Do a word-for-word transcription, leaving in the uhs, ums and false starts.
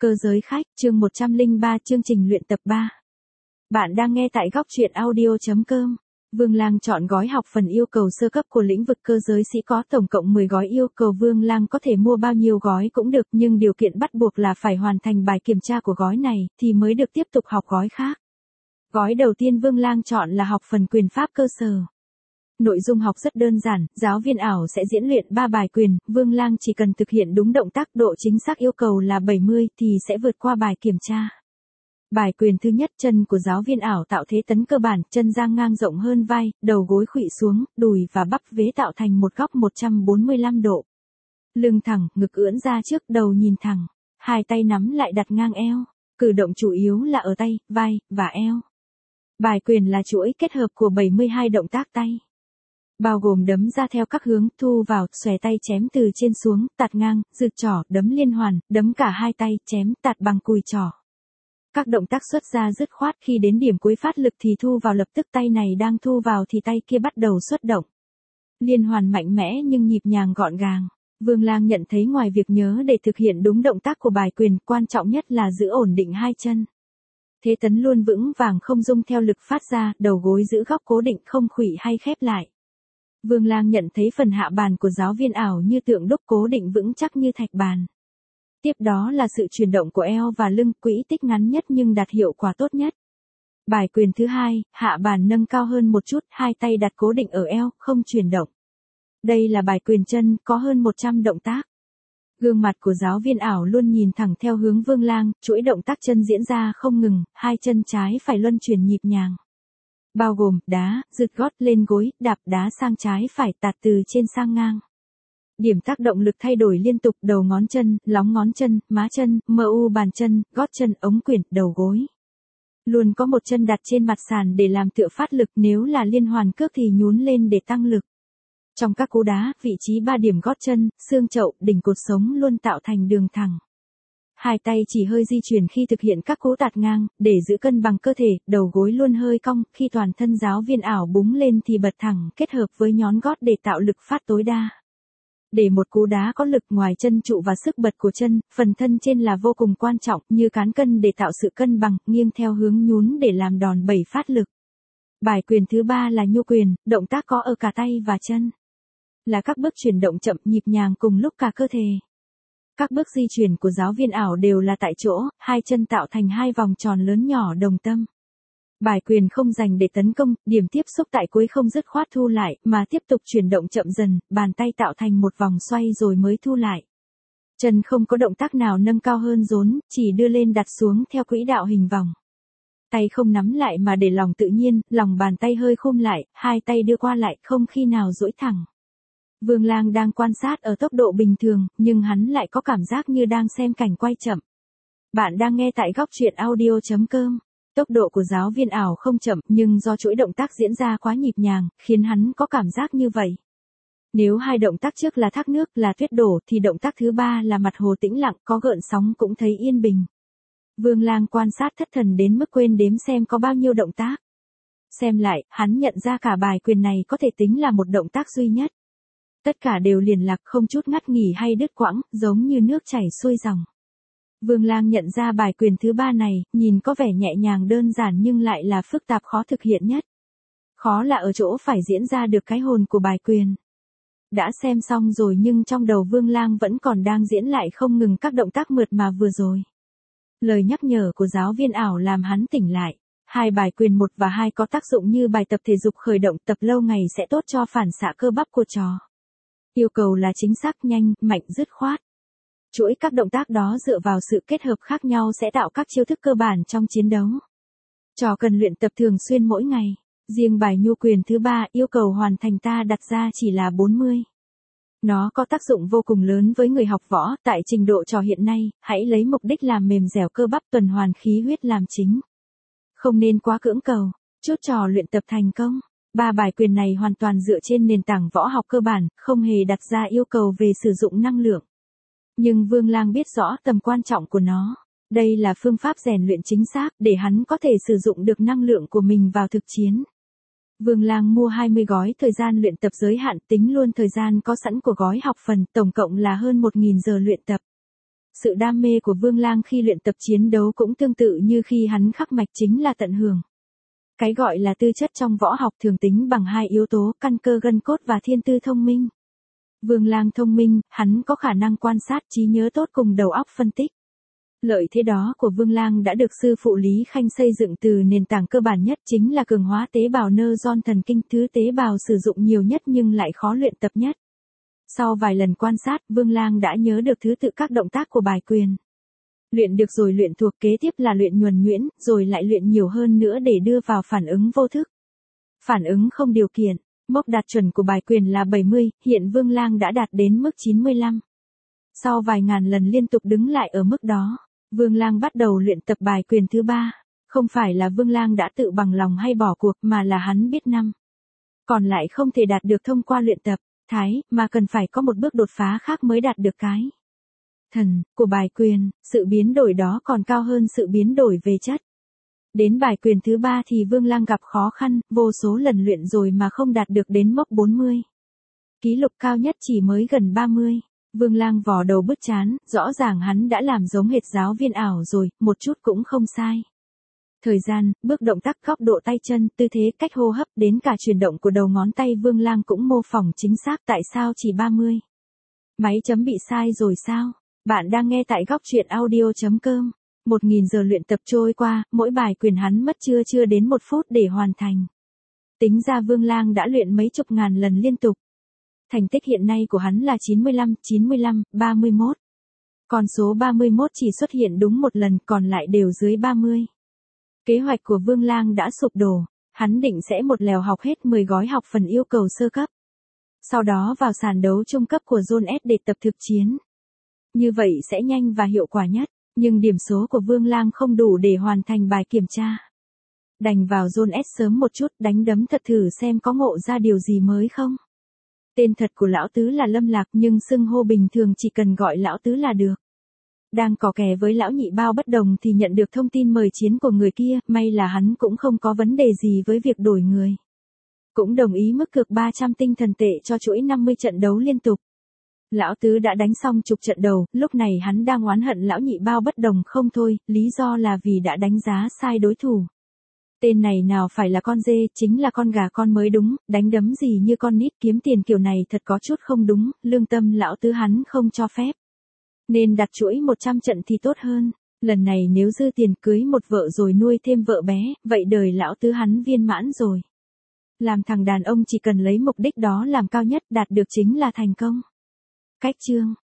Cơ giới khách, chương một trăm lẻ ba chương trình luyện tập ba. Bạn đang nghe tại góc truyện audio chấm com. Vương Lang chọn gói học phần yêu cầu sơ cấp của lĩnh vực cơ giới sĩ có tổng cộng mười gói yêu cầu. Vương Lang có thể mua bao nhiêu gói cũng được, nhưng điều kiện bắt buộc là phải hoàn thành bài kiểm tra của gói này thì mới được tiếp tục học gói khác. Gói đầu tiên Vương Lang chọn là học phần quyền pháp cơ sở. Nội dung học rất đơn giản, giáo viên ảo sẽ diễn luyện ba bài quyền, Vương Lang chỉ cần thực hiện đúng động tác, độ chính xác yêu cầu là bảy mươi thì sẽ vượt qua bài kiểm tra. Bài quyền thứ nhất, chân của giáo viên ảo tạo thế tấn cơ bản, chân dang ngang rộng hơn vai, đầu gối khuỵu xuống, đùi và bắp vế tạo thành một góc một trăm bốn mươi lăm độ. Lưng thẳng, ngực ưỡn ra trước, đầu nhìn thẳng, hai tay nắm lại đặt ngang eo, cử động chủ yếu là ở tay, vai và eo. Bài quyền là chuỗi kết hợp của bảy mươi hai động tác tay, bao gồm đấm ra theo các hướng, thu vào, xòe tay chém từ trên xuống, tạt ngang, giựt trỏ, đấm liên hoàn, đấm cả hai tay, chém, tạt bằng cùi trỏ. Các động tác xuất ra dứt khoát, khi đến điểm cuối phát lực thì thu vào lập tức, tay này đang thu vào thì tay kia bắt đầu xuất động. Liên hoàn mạnh mẽ nhưng nhịp nhàng gọn gàng. Vương Lang nhận thấy ngoài việc nhớ để thực hiện đúng động tác của bài quyền, quan trọng nhất là giữ ổn định hai chân. Thế tấn luôn vững vàng không rung theo lực phát ra, đầu gối giữ góc cố định không khuỵu hay khép lại. Vương Lang nhận thấy phần hạ bàn của giáo viên ảo như tượng đúc cố định vững chắc như thạch bàn. Tiếp đó là sự chuyển động của eo và lưng, quỹ tích ngắn nhất nhưng đạt hiệu quả tốt nhất. Bài quyền thứ hai, hạ bàn nâng cao hơn một chút, hai tay đặt cố định ở eo, không chuyển động. Đây là bài quyền chân, có hơn một trăm động tác. Gương mặt của giáo viên ảo luôn nhìn thẳng theo hướng Vương Lang, chuỗi động tác chân diễn ra không ngừng, hai chân trái phải luân chuyển nhịp nhàng. Bao gồm, đá, giựt gót lên gối, đạp đá sang trái phải, tạt từ trên sang ngang. Điểm tác động lực thay đổi liên tục, đầu ngón chân, lóng ngón chân, má chân, mu bàn chân, gót chân, ống quyển, đầu gối. Luôn có một chân đặt trên mặt sàn để làm tựa phát lực, nếu là liên hoàn cước thì nhún lên để tăng lực. Trong các cú đá, vị trí ba điểm gót chân, xương chậu, đỉnh cột sống luôn tạo thành đường thẳng. Hai tay chỉ hơi di chuyển khi thực hiện các cú tạt ngang, để giữ cân bằng cơ thể, đầu gối luôn hơi cong, khi toàn thân giáo viên ảo búng lên thì bật thẳng, kết hợp với nhón gót để tạo lực phát tối đa. Để một cú đá có lực, ngoài chân trụ và sức bật của chân, phần thân trên là vô cùng quan trọng, như cán cân để tạo sự cân bằng, nghiêng theo hướng nhún để làm đòn bẩy phát lực. Bài quyền thứ ba là nhu quyền, động tác có ở cả tay và chân. Là các bước chuyển động chậm, nhịp nhàng cùng lúc cả cơ thể. Các bước di chuyển của giáo viên ảo đều là tại chỗ, hai chân tạo thành hai vòng tròn lớn nhỏ đồng tâm. Bài quyền không dành để tấn công, điểm tiếp xúc tại cuối không dứt khoát thu lại, mà tiếp tục chuyển động chậm dần, bàn tay tạo thành một vòng xoay rồi mới thu lại. Chân không có động tác nào nâng cao hơn rốn, chỉ đưa lên đặt xuống theo quỹ đạo hình vòng. Tay không nắm lại mà để lòng tự nhiên, lòng bàn tay hơi khum lại, hai tay đưa qua lại, không khi nào duỗi thẳng. Vương Lang đang quan sát ở tốc độ bình thường, nhưng hắn lại có cảm giác như đang xem cảnh quay chậm. Bạn đang nghe tại góc truyện audio chấm com. Tốc độ của giáo viên ảo không chậm, nhưng do chuỗi động tác diễn ra quá nhịp nhàng, khiến hắn có cảm giác như vậy. Nếu hai động tác trước là thác nước, là tuyết đổ, thì động tác thứ ba là mặt hồ tĩnh lặng, có gợn sóng cũng thấy yên bình. Vương Lang quan sát thất thần đến mức quên đếm xem có bao nhiêu động tác. Xem lại, hắn nhận ra cả bài quyền này có thể tính là một động tác duy nhất. Tất cả đều liền lạc, không chút ngắt nghỉ hay đứt quãng, giống như nước chảy xuôi dòng. Vương Lang nhận ra bài quyền thứ ba này, nhìn có vẻ nhẹ nhàng đơn giản nhưng lại là phức tạp khó thực hiện nhất. Khó là ở chỗ phải diễn ra được cái hồn của bài quyền. Đã xem xong rồi nhưng trong đầu Vương Lang vẫn còn đang diễn lại không ngừng các động tác mượt mà vừa rồi. Lời nhắc nhở của giáo viên ảo làm hắn tỉnh lại. Hai bài quyền một và hai có tác dụng như bài tập thể dục khởi động, tập lâu ngày sẽ tốt cho phản xạ cơ bắp của trò. Yêu cầu là chính xác, nhanh, mạnh, dứt khoát. Chuỗi các động tác đó dựa vào sự kết hợp khác nhau sẽ tạo các chiêu thức cơ bản trong chiến đấu. Trò cần luyện tập thường xuyên mỗi ngày. Riêng bài nhu quyền thứ ba, yêu cầu hoàn thành ta đặt ra chỉ là bốn mươi. Nó có tác dụng vô cùng lớn với người học võ, tại trình độ trò hiện nay, hãy lấy mục đích làm mềm dẻo cơ bắp, tuần hoàn khí huyết làm chính. Không nên quá cưỡng cầu, chốt trò luyện tập thành công. Ba bài quyền này hoàn toàn dựa trên nền tảng võ học cơ bản, không hề đặt ra yêu cầu về sử dụng năng lượng. Nhưng Vương Lang biết rõ tầm quan trọng của nó. Đây là phương pháp rèn luyện chính xác, để hắn có thể sử dụng được năng lượng của mình vào thực chiến. Vương Lang mua hai mươi gói thời gian luyện tập giới hạn, tính luôn thời gian có sẵn của gói học phần, tổng cộng là hơn một nghìn giờ luyện tập. Sự đam mê của Vương Lang khi luyện tập chiến đấu cũng tương tự như khi hắn khắc mạch, chính là tận hưởng. Cái gọi là tư chất trong võ học thường tính bằng hai yếu tố, căn cơ gân cốt và thiên tư thông minh. Vương Lang thông minh, hắn có khả năng quan sát, trí nhớ tốt cùng đầu óc phân tích. Lợi thế đó của Vương Lang đã được sư phụ Lý Khanh xây dựng từ nền tảng cơ bản nhất, chính là cường hóa tế bào neuron thần kinh, thứ tế bào sử dụng nhiều nhất nhưng lại khó luyện tập nhất. Sau vài lần quan sát, Vương Lang đã nhớ được thứ tự các động tác của bài quyền. Luyện được rồi luyện thuộc, kế tiếp là luyện nhuần nhuyễn, rồi lại luyện nhiều hơn nữa để đưa vào phản ứng vô thức. Phản ứng không điều kiện, mốc đạt chuẩn của bài quyền là bảy mươi, hiện Vương Lang đã đạt đến mức chín mươi lăm. Sau vài ngàn lần liên tục đứng lại ở mức đó, Vương Lang bắt đầu luyện tập bài quyền thứ ba. Không phải là Vương Lang đã tự bằng lòng hay bỏ cuộc, mà là hắn biết năm còn lại không thể đạt được thông qua luyện tập thái, mà cần phải có một bước đột phá khác mới đạt được cái thần của bài quyền, sự biến đổi đó còn cao hơn sự biến đổi về chất. Đến bài quyền thứ ba thì Vương Lang gặp khó khăn, vô số lần luyện rồi mà không đạt được đến mốc bốn mươi. Kỷ lục cao nhất chỉ mới gần ba mươi. Vương Lang vò đầu bứt trán, rõ ràng hắn đã làm giống hệt giáo viên ảo rồi, một chút cũng không sai. Thời gian, bước động tác, góc độ tay chân, tư thế, cách hô hấp, đến cả chuyển động của đầu ngón tay Vương Lang cũng mô phỏng chính xác. Tại sao chỉ ba mươi? Máy chấm bị sai rồi sao? Bạn đang nghe tại góc truyện audio chấm com. Một nghìn giờ luyện tập trôi qua, mỗi bài quyền hắn mất chưa chưa đến một phút để hoàn thành. Tính ra Vương Lang đã luyện mấy chục ngàn lần liên tục. Thành tích hiện nay của hắn là chín mươi lăm, chín mươi lăm, ba mươi mốt. Con số ba mươi mốt chỉ xuất hiện đúng một lần, còn lại đều dưới ba mươi. Kế hoạch của Vương Lang đã sụp đổ, hắn định sẽ một lèo học hết mười gói học phần yêu cầu sơ cấp. Sau đó vào sàn đấu trung cấp của Zone S để tập thực chiến. Như vậy sẽ nhanh và hiệu quả nhất, nhưng điểm số của Vương Lang không đủ để hoàn thành bài kiểm tra. Đành vào Zone S sớm một chút, đánh đấm thật thử xem có ngộ ra điều gì mới không. Tên thật của lão tứ là Lâm Lạc, nhưng xưng hô bình thường chỉ cần gọi lão tứ là được. Đang cò kè với lão nhị bao bất đồng thì nhận được thông tin mời chiến của người kia, may là hắn cũng không có vấn đề gì với việc đổi người. Cũng đồng ý mức cược ba trăm tinh thần tệ cho chuỗi năm mươi trận đấu liên tục. Lão tứ đã đánh xong chục trận đầu, lúc này hắn đang oán hận lão nhị bao bất đồng không thôi, lý do là vì đã đánh giá sai đối thủ. Tên này nào phải là con dê, chính là con gà con mới đúng, đánh đấm gì như con nít, kiếm tiền kiểu này thật có chút không đúng, lương tâm lão tứ hắn không cho phép. Nên đặt chuỗi một trăm trận thì tốt hơn, lần này nếu dư tiền cưới một vợ rồi nuôi thêm vợ bé, vậy đời lão tứ hắn viên mãn rồi. Làm thằng đàn ông chỉ cần lấy mục đích đó làm cao nhất, đạt được chính là thành công. Cách chương